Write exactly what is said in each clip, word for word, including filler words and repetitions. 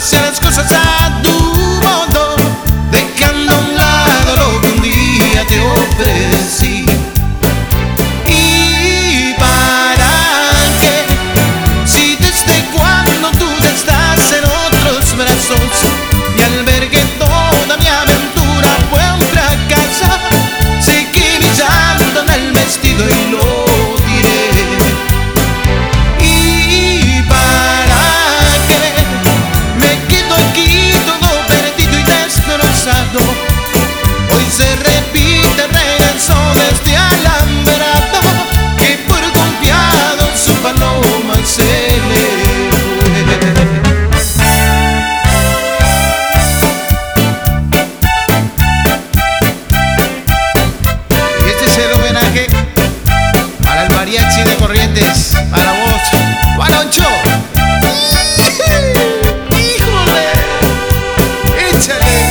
hacía las cosas a tu modo, dejando a un lado lo que un día te ofrecí. ¿Y para qué? Si desde cuando tú ya estás en otros brazos, y al ver que toda mi aventura fue un fracaso, seguí brillando en el vestido y lo diré. ¿Y para qué? Me quedo aquí todo perdido y destrozado. Hoy se repite el regreso de este alambrado, que por confiado su paloma se le fue. Y este es el homenaje para el mariachi de Corrientes, para vos, Guaroncho. ¡Híjole! ¡Échale!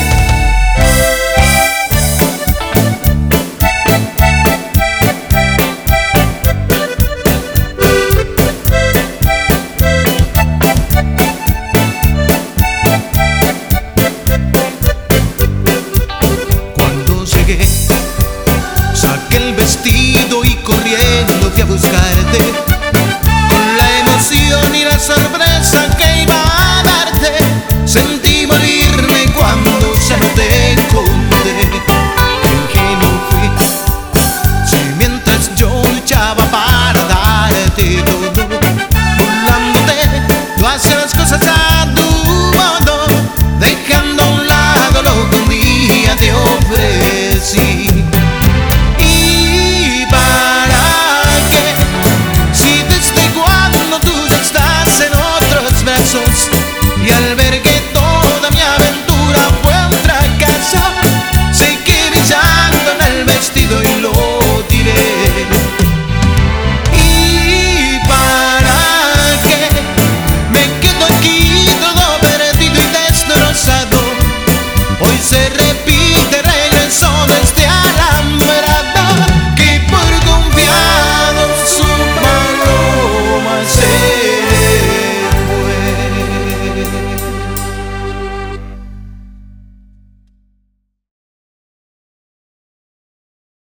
Cuando llegué, saqué el vestido y corriendo fui a buscarte, con la emoción y la sorpresa que iba a darte. Sentí morirme cuando ya no te encontré. Ingenuo fui, si mientras yo luchaba para darte todo, burlándote, tú hacías las cosas a tu modo, dejando a un lado lo que un día te ofrecí. ¿Y para qué? Si desde cuando tú ya estás en otros brazos, y al ver que toda mi aventura fue un fracaso, seguí brillando en el vestido y lo tiré. ¿Y para qué? Me quedo aquí todo perdido y destrozado. Hoy se repite